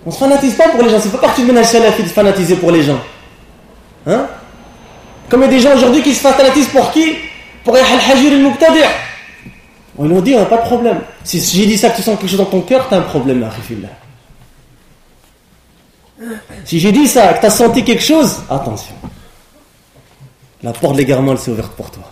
On ne se fanatise pas pour les gens, c'est pas partie de ménage salafi de se fanatiser pour les gens. Hein? Comme il y a des gens aujourd'hui qui se fanatisent pour qui? Pour Yahya al-Hajuri al-Mubtadi'. Ils l'ont dit, on n'a pas de problème. Si j'ai dit ça que tu sens quelque chose dans ton cœur, t'as un problème, akhifillah. Si j'ai dit ça, que t'as senti quelque chose, attention. La porte de l'égarement, elle s'est ouverte pour toi.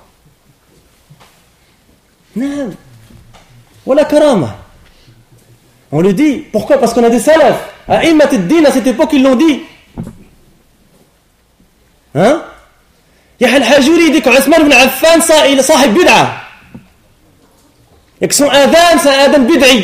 Non. Voilà karama. On le dit. Pourquoi? Parce qu'on a des salafs. À Immat ad-Din, à cette époque, ils l'ont dit. Hein? Yahya al-Hajuri dit qu'Othman ibn Affan, il est sahib bid'a. Et que son adhan, c'est un adhan bid'i.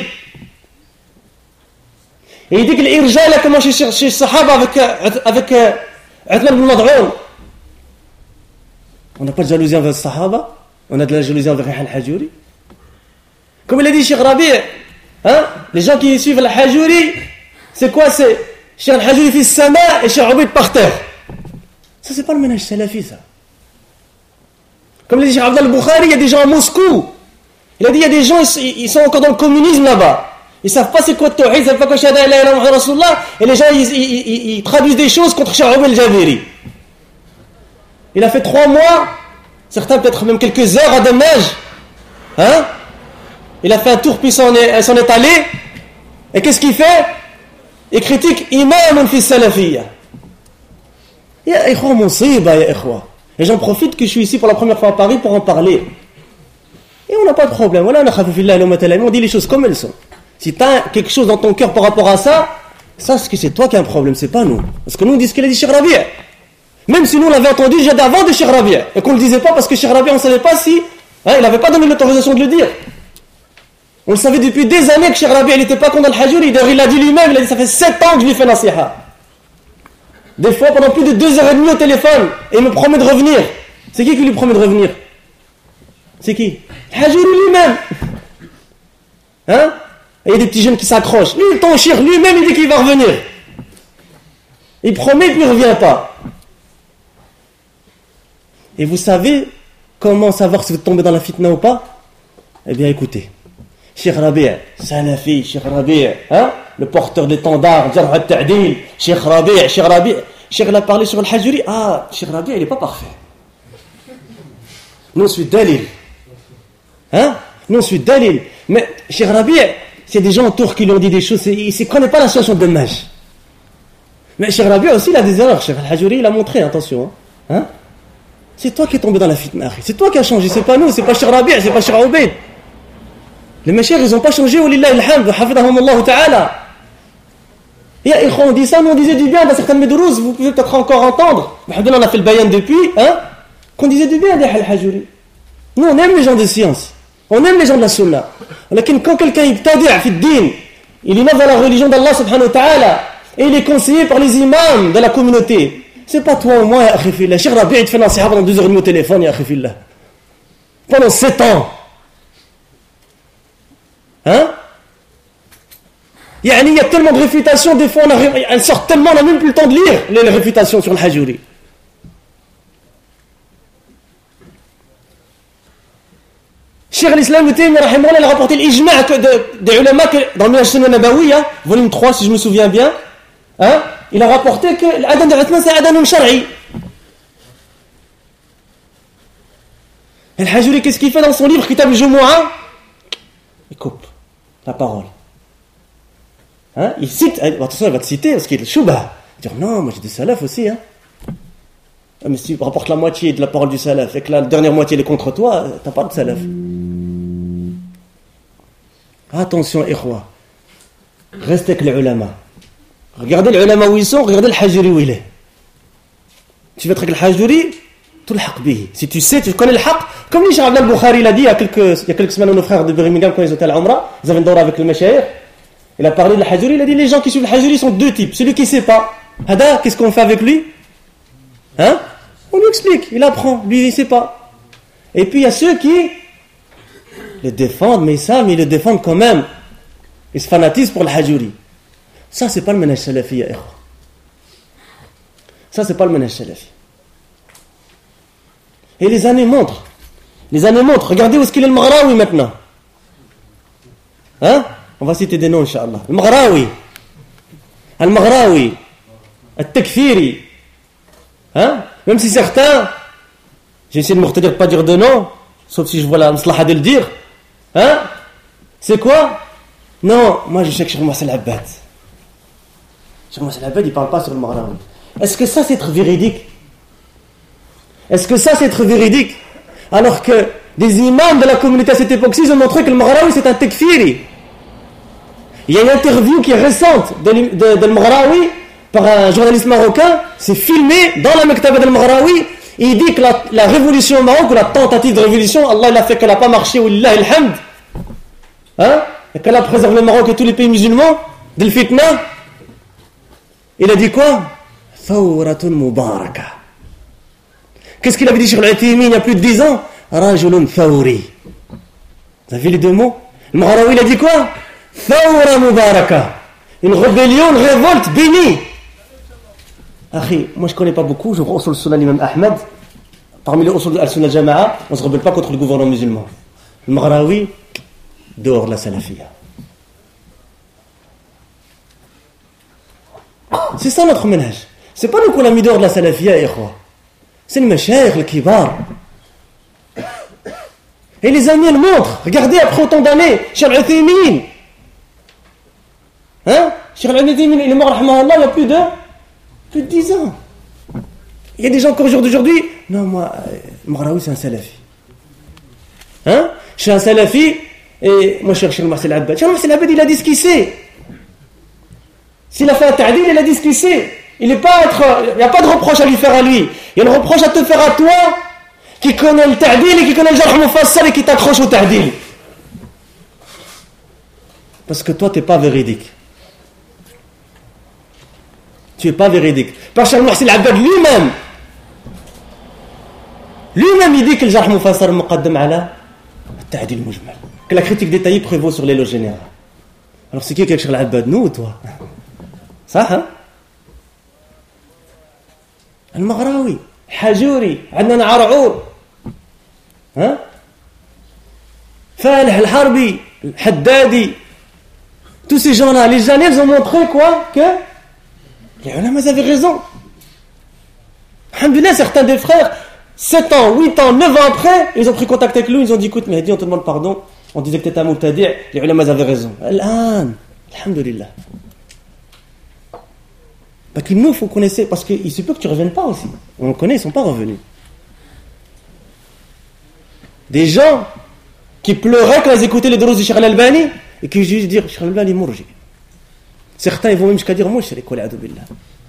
Et il dit que l'irja, il a commencé chez Sahaba avec Othman ibn Mad'un. On n'a pas de jalousie envers Sahaba. On a de la jalousie envers Yahya al-Hajuri. Comme il a dit Cheikh Rabi', hein? Les gens qui suivent al-Hajuri, c'est quoi? C'est Cheikh al-Hajuri fi sama et Cheikh Ubayd par terre. Ça, c'est pas le ménage salafi, ça. Comme l'a dit Cheikh Abdel Bukhari, il y a des gens à Moscou. Il a dit, il y a des gens, ils sont encore dans le communisme là-bas. Ils savent pas c'est quoi le tawhid, ils savent pas quoi shahada la ilaha illallah Muhammad Rasulullah. Et les gens, ils traduisent des choses contre Cheikh Ubayd al-Jabiri. Il a fait 3 mois, certains peut-être même quelques heures à Damaj. Hein? Il a fait un tour puis s'en est allé. Et qu'est-ce qu'il fait? Il critique imam fi salafiyya. Ya ikhwa musiba ya ikhwa. Et j'en profite que je suis ici pour la première fois à Paris pour en parler. Et on n'a pas de problème. Voilà, on dit les choses comme elles sont. Si tu as quelque chose dans ton cœur par rapport à ça, sache que c'est toi qui as un problème, c'est pas nous. Parce que nous on dit ce qu'il a dit Cheikh Rabi'. Même si nous on l'avait entendu déjà d'avant de Cheikh Rabi'. Et qu'on ne le disait pas parce que Cheikh Rabi' on ne savait pas si il n'avait pas donné l'autorisation de le dire. On le savait depuis des années que Cheikh Rabi' n'était pas contre Al-Hajuri. D'ailleurs il l'a dit lui-même, il a dit ça fait 7 ans que je lui fais nasiha. Des fois pendant plus de 2h30 au téléphone. Et il me promet de revenir. C'est qui lui promet de revenir? C'est qui? Al-Hajuri lui-même. Hein? Et il y a des petits jeunes qui s'accrochent. Lui, ton shir, lui-même il dit qu'il va revenir. Il promet puis il ne revient pas. Et vous savez comment savoir si vous tombez dans la fitna ou pas? Eh bien écoutez. Cheikh Rabi', Salafi, Cheikh Rabi', hein? Le porteur de l'étendard, Jarh al-Ta'dil, Cheikh Rabi'. Cheikh il a parlé sur Al-Hajuri. Ah, Cheikh Rabi' il n'est pas parfait. Nous on suit Dalil. Hein? Nous on suit Dalil. Mais Cheikh Rabi', c'est des gens autour qui lui ont dit des choses, il ne connaît pas la situation de Damaj. Mais Cheikh Rabi' aussi il a des erreurs. Cheikh Al-Hajuri il a montré, attention. Hein? C'est toi qui es tombé dans la fitna. C'est toi qui as changé, c'est pas nous, c'est pas Cheikh Rabi', c'est pas Cheikh Ubayd. Les machères, ils n'ont pas changé, walillahi alhamd, hafidahum Allah ta'ala. Et on dit ça, nous on disait du bien dans certaines médourouses, vous pouvez peut-être encore entendre. On a fait le bayan depuis, hein, qu'on disait du bien d'Yahya al-Hajuri. Nous on aime les gens de science, on aime les gens de la sunna. Mais quand quelqu'un ibtadi' fi ad-din, il innove dans la religion d'Allah subhanahu wa ta'ala, et il est conseillé par les imams de la communauté. C'est pas toi ou moi, ya akhi fillah. Cheikh Rabi' il te fait nasiha pendant 2h30 au téléphone, ya akhi fillah. Pendant 7 ans. Hein? Il y a tellement de réfutations, des fois elles sortent tellement, on n'a même plus le temps de lire les réfutations sur le Hajuri. Cheikh al-Islam Ibn Taymiyyah rahimahullah, il a rapporté l'ijma' des ulama dans le Sunnah Nabawiyya, volume 3 si je me souviens bien, hein? Il a rapporté que l'adhan de Uthman c'est adhan shar'i. Al-Hajuri, qu'est-ce qu'il fait dans son livre Kitab al-Jumu'ah? Il coupe la parole. Hein? Il cite, attention, il va te citer parce qu'il est choubah. Il va dire non, moi j'ai des salafs aussi. Hein? Mais si tu rapportes la moitié de la parole du salaf et que la dernière moitié elle est contre toi, t'as pas de salaf. Attention, ikhwa. Restez avec les ulama. Regardez les ulama où ils sont, regardez le Hajuri où il est. Tu veux être avec le Hajuri, tout le haq bihi. Si tu sais, tu connais le haq, comme Cheikh Abdel Bukhari l'a dit il y a quelques semaines, nos frères de Birmingham, quand ils étaient à l'Umrah, ils avaient une dora avec le Mashayikh. Il a parlé de la Hajuri, il a dit les gens qui suivent le Hajuri sont 2 types. Celui qui ne sait pas, Hada, qu'est-ce qu'on fait avec lui? Hein? On lui explique, il apprend, lui il ne sait pas. Et puis il y a ceux qui le défendent, mais ils le défendent quand même. Ils se fanatisent pour le Hajuri. Ça, c'est pas le manhaj salafi, ya ikhwa. Ça, c'est pas le manhaj salafi. Et les années montrent. Regardez où est-ce qu'il est le Maghraoui maintenant. Hein? On va citer des noms, Inch'Allah. Le Maghraoui. Al-Maghraoui, Al-Takfiri. Hein? Même si certains, j'essaie de me pas dire de nom, sauf si je vois la maslaha de le dire. Hein? C'est quoi? Non, moi je sais que Cheikh Mouhassel Abbad. Cheikh Mouhassel Abbad, il ne parle pas sur le Maghraoui. Est-ce que ça c'est être véridique? Est-ce que ça c'est être véridique? Alors que des imams de la communauté à cette époque-ci, ils ont montré que le Maghraoui c'est un takfiri. Il y a une interview qui est récente de Maghraoui par un journaliste marocain, c'est filmé dans la Mektaba del Maghraoui. Il dit que la révolution au Maroc, ou la tentative de révolution, Allah il a fait qu'elle n'a pas marché, Wallah ilhamd, hein? Et qu'elle a préservé le Maroc et tous les pays musulmans de l'fitna. Il a dit quoi? Thawratun mubaraka. Qu'est-ce qu'il avait dit sur l'Uthaymin il y a plus de 10 ans? Rajulun thawri. Vous avez vu les deux mots? Le Maghraoui il a dit quoi? Thawra mubaraka. Une rébellion, une révolte bénie. Akhi, moi je connais pas beaucoup, je vois sur le Sunan l'imam Ahmed. Parmi les usul al-Sunnah al-Jama'a, on se rebelle pas contre le gouvernement musulman. Le Maghraoui, dehors de la salafiyya. C'est ça notre ménage. C'est pas nous qu'on a mis dehors de la salafiyya, ikhwa. C'est le mashayikh, le kibar. Et les amis, elles montrent. Regardez, après autant d'années, Cheikh Uthaymin. Hein? Cheikh Uthaymin, il est mort, rahmahullah, il y a plus de 10 ans. Il y a des gens encore aujourd'hui. Non, moi, Maghraoui, c'est un salafi. Hein? Je suis un salafi, et moi, je suis Cheikh Mouhassel Abbad. Cheikh Mouhassel Abbad, il a dit ce qu'il sait. S'il a fait un ta'dil, il a dit ce qu'il sait. Il n'y a pas de reproche à lui faire à lui. Il y a un reproche à te faire à toi, qui connaît le ta'dil et qui connaît le jarh mufassal et qui t'accroche au ta'dil. Parce que toi, tu n'es pas véridique. Tu n'es pas véridique. Parce que Cheikh Mouhassel Abbad lui-même, il dit que le jarh mufassal est muqaddam ala ta'dil mujmal. Que la critique détaillée prévaut sur l'éloge général. Alors c'est qui Cheikh Al-Abbad, nous ou toi? Ça, hein? Al-Maghraoui, Hajouri, Adnan Ar'our, hein? Falih Al-Harbi, Haddadi, tous ces gens-là, les années, ils ont montré quoi? Que les ulama avaient raison. Alhamdulillah, certains des frères, 7 ans, 8 ans, 9 ans après, ils ont pris contact avec nous, ils ont dit écoute, Mehdi, on te demande pardon, on disait que t'étais un mubtadi', les ulama avaient raison. Al-an, alhamdulillah. Parce qu'il nous faut qu'on essaie, parce qu'il se peut que tu ne reviennes pas aussi. On le connaît, ils ne sont pas revenus. Des gens qui pleuraient quand ils écoutaient les drous du Cheikh Al-Albani et qui juste dire Cheikh Al-Albani mourji. Certains ils vont même jusqu'à dire moi je suis collé à billah.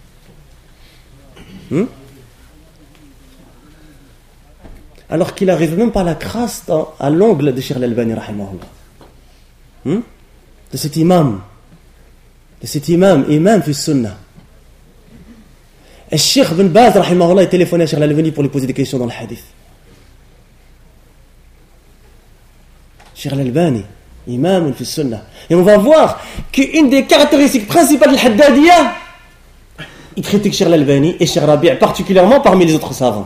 Alors qu'il n'arrive même pas à la crasse à l'ongle de Cheikh Al-Albani rahimahullah. De cet imam fi sunnah. Et Cheikh Ben Baz, rahimahullah, a téléphoné à Cheikh Al-Albani pour lui poser des questions dans le hadith. Cheikh Al-Albani, imam fi sunnah. Et on va voir qu'une des caractéristiques principales de l'Haddadiyya, il critique Cheikh Al-Albani et Cheikh Rabi' particulièrement parmi les autres savants.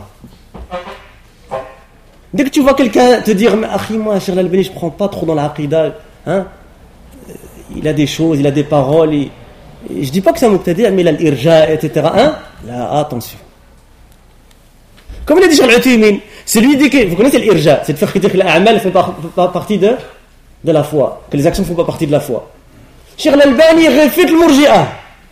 Dès que tu vois quelqu'un te dire Akhi, moi, Cheikh Al-Albani, je ne prends pas trop dans la aqida, hein? Il a des choses, il a des paroles, je ne dis pas que c'est un mubtadi', mais il a l'irja, etc. Hein? Là, attention. Comme il a dit Cheikh Uthaymin, c'est lui dit que, vous connaissez l'irja, c'est de faire dire que l'a'mal ne fait pas partie de la foi, que les actions ne font pas partie de la foi. Cheikh Al-Albani réfute le murji'a.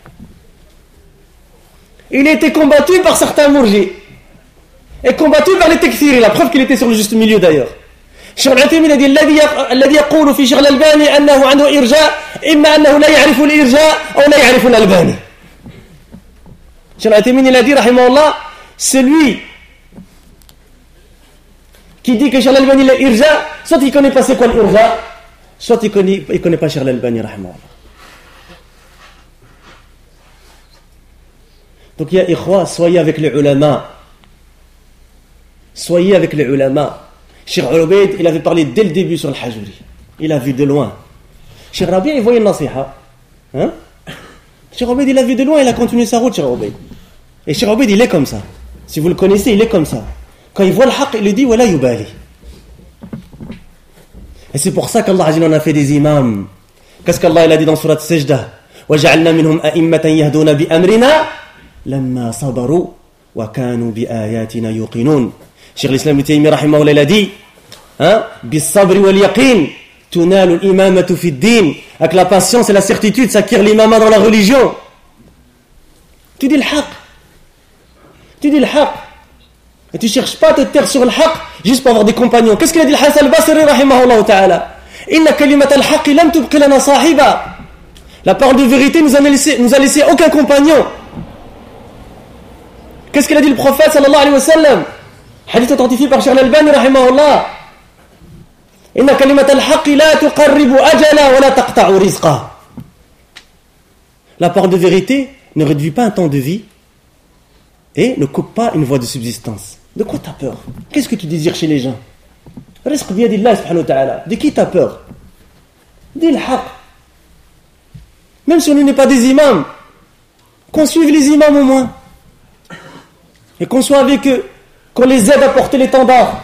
Il a été combattu par certains murji. Et combattu par les takfiri, la preuve qu'il était sur le juste milieu d'ailleurs. Cheikh Uthaymin a dit الذي يقول في Cheikh Al-Albani أنه عنده إرجاء إما أنه لا يعرف الإرجاء أو لا يعرف الألباني. Cheikh Uthaymin il a dit rahimahullah, celui qui dit que Cheikh Al-Albani est irja, soit il connaît pas c'est quoi l'irja, soit il connaît pas Cheikh Al-Albani rahimahullah. Donc ya ikhwa, soyez avec les ulama. Soyez avec les ulama. Cheikh Ubayd, il avait parlé dès le début sur le Hajouri. Il a vu de loin. Cheikh Rabi', il voyait une nasiha. Hein? Cheikh Ubayd, il a vu de loin, il a continué sa route, Cheikh Ubayd. Et Cheikh Ubayd, il est comme ça. Si vous le connaissez, il est comme ça. Quand il voit le haqq, il lui dit « Wala yubali ». Et c'est pour ça qu'Allah en a fait des imams. Qu'est-ce qu'Allah il a dit dans Surat Sajda? وجعلنا منهم أئمة يهدون بأمرنا لما صبروا وكانوا بآياتنا يوقنون. Cheikh l'Islam Ibn Taymiyyah رحمه الله dit بالصبر واليقين تنال الإمامة في الدين. Avec la patience et la certitude s'acquiert l'imama dans la religion. Tu dis le haq. Tu dis le haq. Et tu ne cherches pas à te taire sur le haq juste pour avoir des compagnons. Qu'est-ce qu'il a dit le Hassan al-Basri rahimahullah ta'ala? Inna kalimat al-haq lam tubqi lana sahiba. La parole de vérité nous a laissé aucun compagnon. Qu'est-ce qu'il a dit le prophète sallallahu alayhi wa sallam? Hadith authentifié par Cheikh al-Albani rahimahullah. Inna kalimat al-haq la tuqarribu ajala wa la taqta'u rizqa. La parole de vérité ne réduit pas un temps de vie et ne coupe pas une voie de subsistance. De quoi tu as peur? Qu'est-ce que tu désires chez les gens? Rizq biyadillah subhanahu wa ta'ala. De qui tu as peur? Dis le haq. Même si on n'est pas des imams, qu'on suive les imams au moins. Et qu'on soit avec eux, qu'on les aide à porter l'étendard.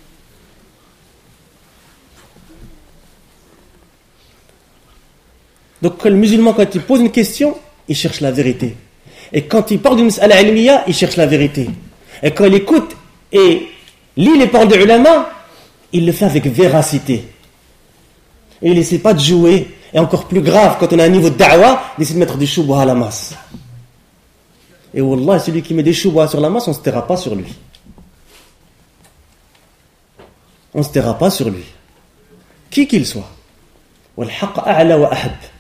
Donc le musulman, quand il pose une question, il cherche la vérité. Et quand il parle d'une mas'ala ilmiya, il cherche la vérité. Et quand il écoute et lit les paroles des ulama, il le fait avec véracité. Et il n'essaie pas de jouer. Et encore plus grave, quand on a un niveau de da'wa, d'essayer de mettre des choubouas à la masse. Et wallah, celui qui met des choubouas sur la masse, on ne se taira pas sur lui. On ne se taira pas sur lui. Qui qu'il soit. Wal haqq a'la wa ahab.